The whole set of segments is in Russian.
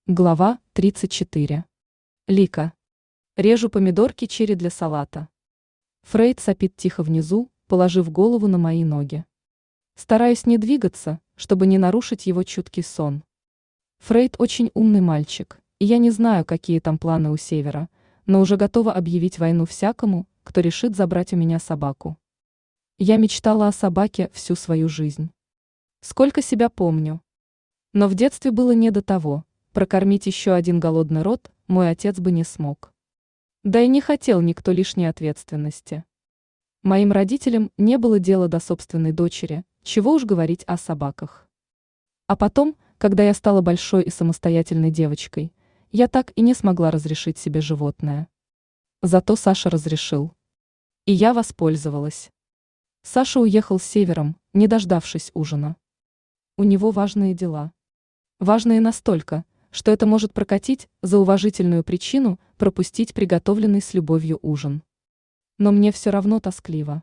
Глава 34. Лика. Режу помидорки черри для салата. Фрейд сопит тихо внизу, положив голову на мои ноги. Стараюсь не двигаться, чтобы не нарушить его чуткий сон. Фрейд очень умный мальчик, и я не знаю, какие там планы у Севера, но уже готова объявить войну всякому, кто решит забрать у меня собаку. Я мечтала о собаке всю свою жизнь. Сколько себя помню. Но в детстве было не до того. Прокормить еще один голодный рот мой отец бы не смог. Да и не хотел никто лишней ответственности. Моим родителям не было дела до собственной дочери, чего уж говорить о собаках. А потом, когда я стала большой и самостоятельной девочкой, я так и не смогла разрешить себе животное. Зато Саша разрешил. И я воспользовалась. Саша уехал с Севером, не дождавшись ужина. У него важные дела. Важные настолько, что это может прокатить за уважительную причину пропустить приготовленный с любовью ужин. Но мне все равно тоскливо.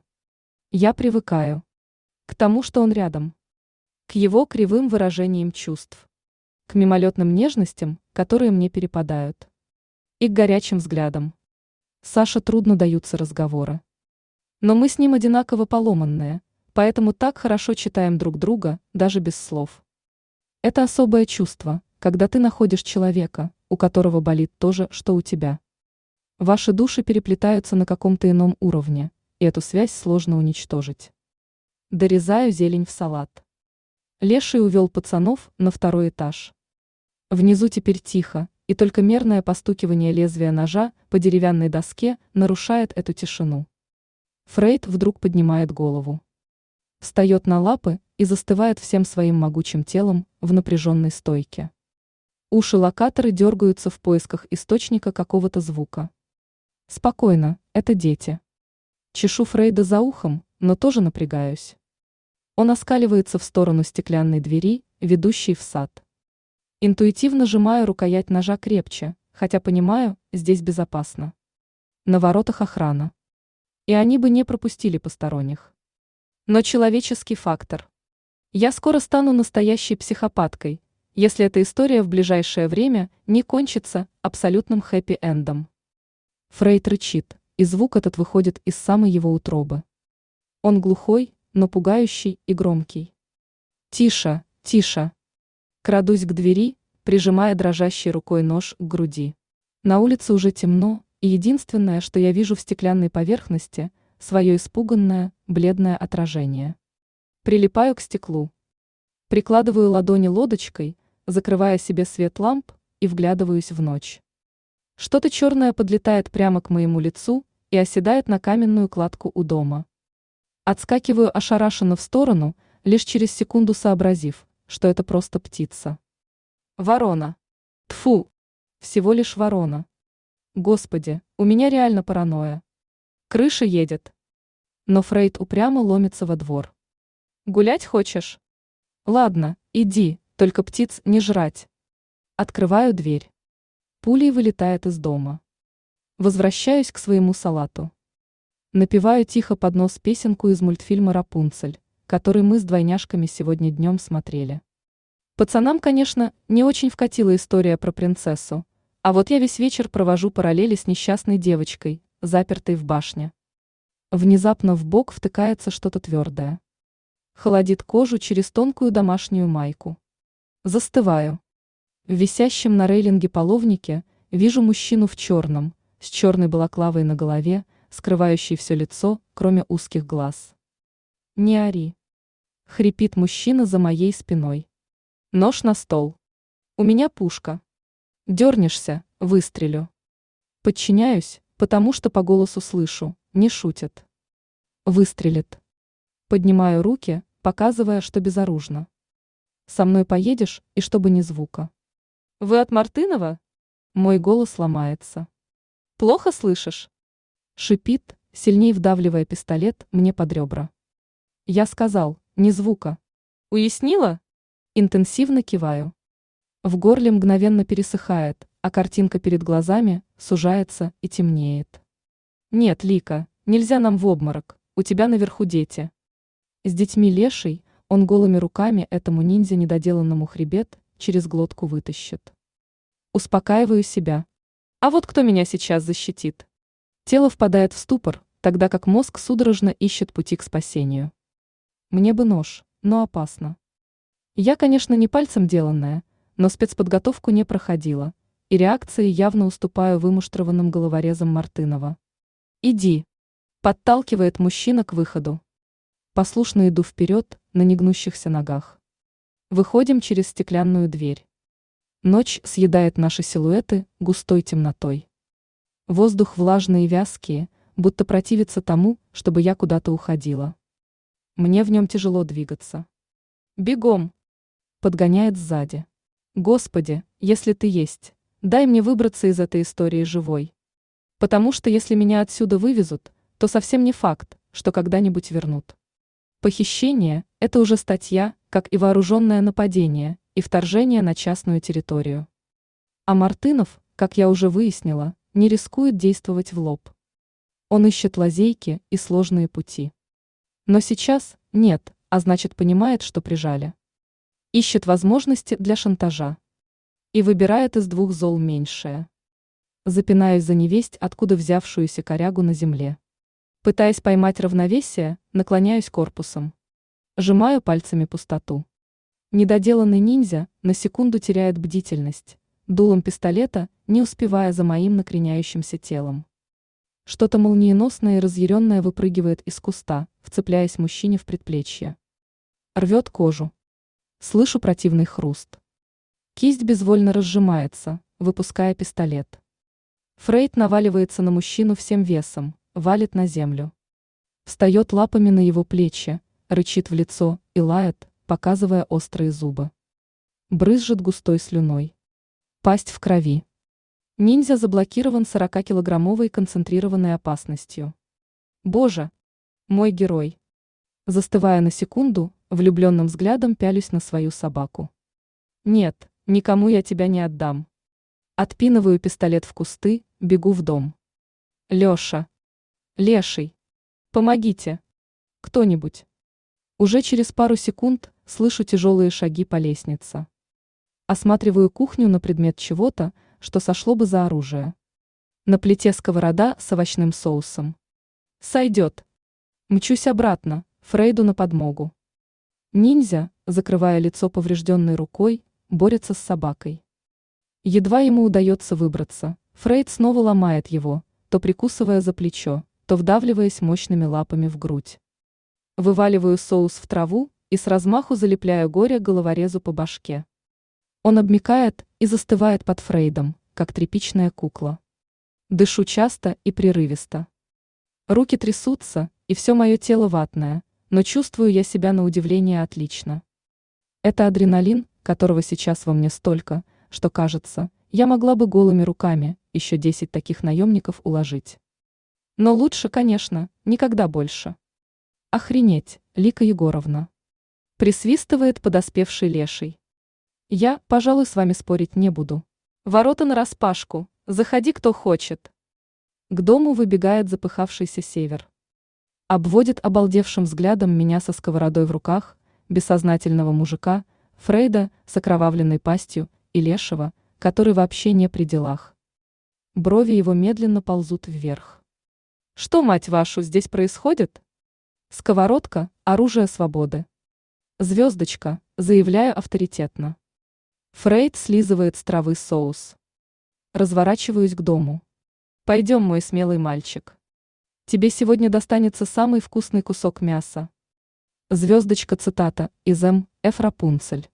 Я привыкаю к тому, что он рядом, к его кривым выражениям чувств, к мимолетным нежностям, которые мне перепадают, и к горячим взглядам. Саше трудно даются разговоры. Но мы с ним одинаково поломанные, поэтому так хорошо читаем друг друга, даже без слов. Это особое чувство, когда ты находишь человека, у которого болит то же, что у тебя. Ваши души переплетаются на каком-то ином уровне, и эту связь сложно уничтожить. Дорезаю зелень в салат. Леший увел пацанов на второй этаж. Внизу теперь тихо, и только мерное постукивание лезвия ножа по деревянной доске нарушает эту тишину. Фрейд вдруг поднимает голову. Встает на лапы и застывает всем своим могучим телом в напряженной стойке. Уши-локаторы дергаются в поисках источника какого-то звука. Спокойно, это дети. Чешу Фрейда за ухом, но тоже напрягаюсь. Он оскаливается в сторону стеклянной двери, ведущей в сад. Интуитивно сжимаю рукоять ножа крепче, хотя понимаю, здесь безопасно. На воротах охрана. И они бы не пропустили посторонних. Но человеческий фактор. Я скоро стану настоящей психопаткой, если эта история в ближайшее время не кончится абсолютным хэппи-эндом. Фрейд рычит, и звук этот выходит из самой его утробы. Он глухой, но пугающий и громкий. Тише, тише. Крадусь к двери, прижимая дрожащей рукой нож к груди. На улице уже темно, и единственное, что я вижу в стеклянной поверхности, свое испуганное, бледное отражение. Прилипаю к стеклу. Прикладываю ладони лодочкой, закрывая себе свет ламп, и вглядываюсь в ночь. Что-то черное подлетает прямо к моему лицу и оседает на каменную кладку у дома. Отскакиваю ошарашенно в сторону, лишь через секунду сообразив, что это просто птица. Ворона. Тфу! Всего лишь ворона. Господи, у меня реально паранойя. Крыша едет. Но Фрейд упрямо ломится во двор. Гулять хочешь? Ладно, иди, только птиц не жрать. Открываю дверь. Пулей вылетает из дома. Возвращаюсь к своему салату. Напеваю тихо под нос песенку из мультфильма «Рапунцель», который мы с двойняшками сегодня днем смотрели. Пацанам, конечно, не очень вкатила история про принцессу, а вот я весь вечер провожу параллели с несчастной девочкой, запертой в башне. Внезапно в бок втыкается что-то твердое. Холодит кожу через тонкую домашнюю майку. Застываю. В висящем на рейлинге половнике вижу мужчину в черном, с черной балаклавой на голове, скрывающей все лицо, кроме узких глаз. «Не ори!» — хрипит мужчина за моей спиной. Нож на стол. «У меня пушка. Дернешься — выстрелю». Подчиняюсь, потому что по голосу слышу, не шутит. Выстрелит. Поднимаю руки, показывая, что безоружна. Со мной поедешь, и чтобы ни звука. Вы от Мартынова? Мой голос ломается. Плохо слышишь? Шипит, сильней вдавливая пистолет мне под ребра. Я сказал, ни звука. Уяснила? Интенсивно киваю. В горле мгновенно пересыхает, а картинка перед глазами сужается и темнеет. Нет, Лика, нельзя нам в обморок, у тебя наверху дети. С детьми Леший, он голыми руками этому ниндзя недоделанному хребет через глотку вытащит. Успокаиваю себя. А вот кто меня сейчас защитит? Тело впадает в ступор, тогда как мозг судорожно ищет пути к спасению. Мне бы нож, но опасно. Я, конечно, не пальцем деланная, но спецподготовку не проходила, и реакции явно уступаю вымуштрованным головорезам Мартынова. «Иди!» – подталкивает мужчина к выходу. Послушно иду вперед на негнущихся ногах. Выходим через стеклянную дверь. Ночь съедает наши силуэты густой темнотой. Воздух влажный и вязкий, будто противится тому, чтобы я куда-то уходила. Мне в нем тяжело двигаться. «Бегом!» – подгоняет сзади. «Господи, если ты есть, дай мне выбраться из этой истории живой. Потому что если меня отсюда вывезут, то совсем не факт, что когда-нибудь вернут. Похищение – это уже статья, как и вооруженное нападение и вторжение на частную территорию. А Мартынов, как я уже выяснила, не рискует действовать в лоб. Он ищет лазейки и сложные пути. Но сейчас нет, а значит понимает, что прижали. Ищет возможности для шантажа. И выбирает из двух зол меньшее. Запинаюсь за невесть, откуда взявшуюся корягу на земле. Пытаясь поймать равновесие, наклоняюсь корпусом. Сжимаю пальцами пустоту. Недоделанный ниндзя на секунду теряет бдительность, дулом пистолета, не успевая за моим накреняющимся телом. Что-то молниеносное и разъяренное выпрыгивает из куста, вцепляясь мужчине в предплечье. Рвет кожу. Слышу противный хруст. Кисть безвольно разжимается, выпуская пистолет. Фрейд наваливается на мужчину всем весом, валит на землю. Встает лапами на его плечи, рычит в лицо и лает, показывая острые зубы. Брызжет густой слюной. Пасть в крови. Ниндзя заблокирован 40-килограммовой концентрированной опасностью. Боже! Мой герой! Застывая на секунду, влюбленным взглядом пялюсь на свою собаку. Нет, никому я тебя не отдам. Отпинываю пистолет в кусты, бегу в дом. Леша! Леший! Помогите! Кто-нибудь! Уже через пару секунд слышу тяжелые шаги по лестнице. Осматриваю кухню на предмет чего-то, что сошло бы за оружие. На плите сковорода с овощным соусом. Сойдет. Мчусь обратно, Фрейду на подмогу. Ниндзя, закрывая лицо поврежденной рукой, борется с собакой. Едва ему удается выбраться, Фрейд снова ломает его, то прикусывая за плечо, то вдавливаясь мощными лапами в грудь. Вываливаю соус в траву и с размаху залепляю горе головорезу по башке. Он обмякает и застывает под Фрейдом, как тряпичная кукла. Дышу часто и прерывисто. Руки трясутся, и все мое тело ватное, но чувствую я себя на удивление отлично. Это адреналин, которого сейчас во мне столько, что кажется, я могла бы голыми руками еще 10 таких наемников уложить. Но лучше, конечно, никогда больше. Охренеть, Лика Егоровна. Присвистывает подоспевший леший. Я, пожалуй, с вами спорить не буду. Ворота нараспашку, заходи кто хочет. К дому выбегает запыхавшийся Север. Обводит обалдевшим взглядом меня со сковородой в руках, бессознательного мужика, Фрейда с окровавленной пастью и лешего, который вообще не при делах. Брови его медленно ползут вверх. Что, мать вашу, здесь происходит? Сковородка – оружие свободы. Звездочка, заявляю авторитетно. Фрейд слизывает с травы соус. Разворачиваюсь к дому. Пойдем, мой смелый мальчик. Тебе сегодня достанется самый вкусный кусок мяса. Звездочка цитата из М. Ф. Рапунцель.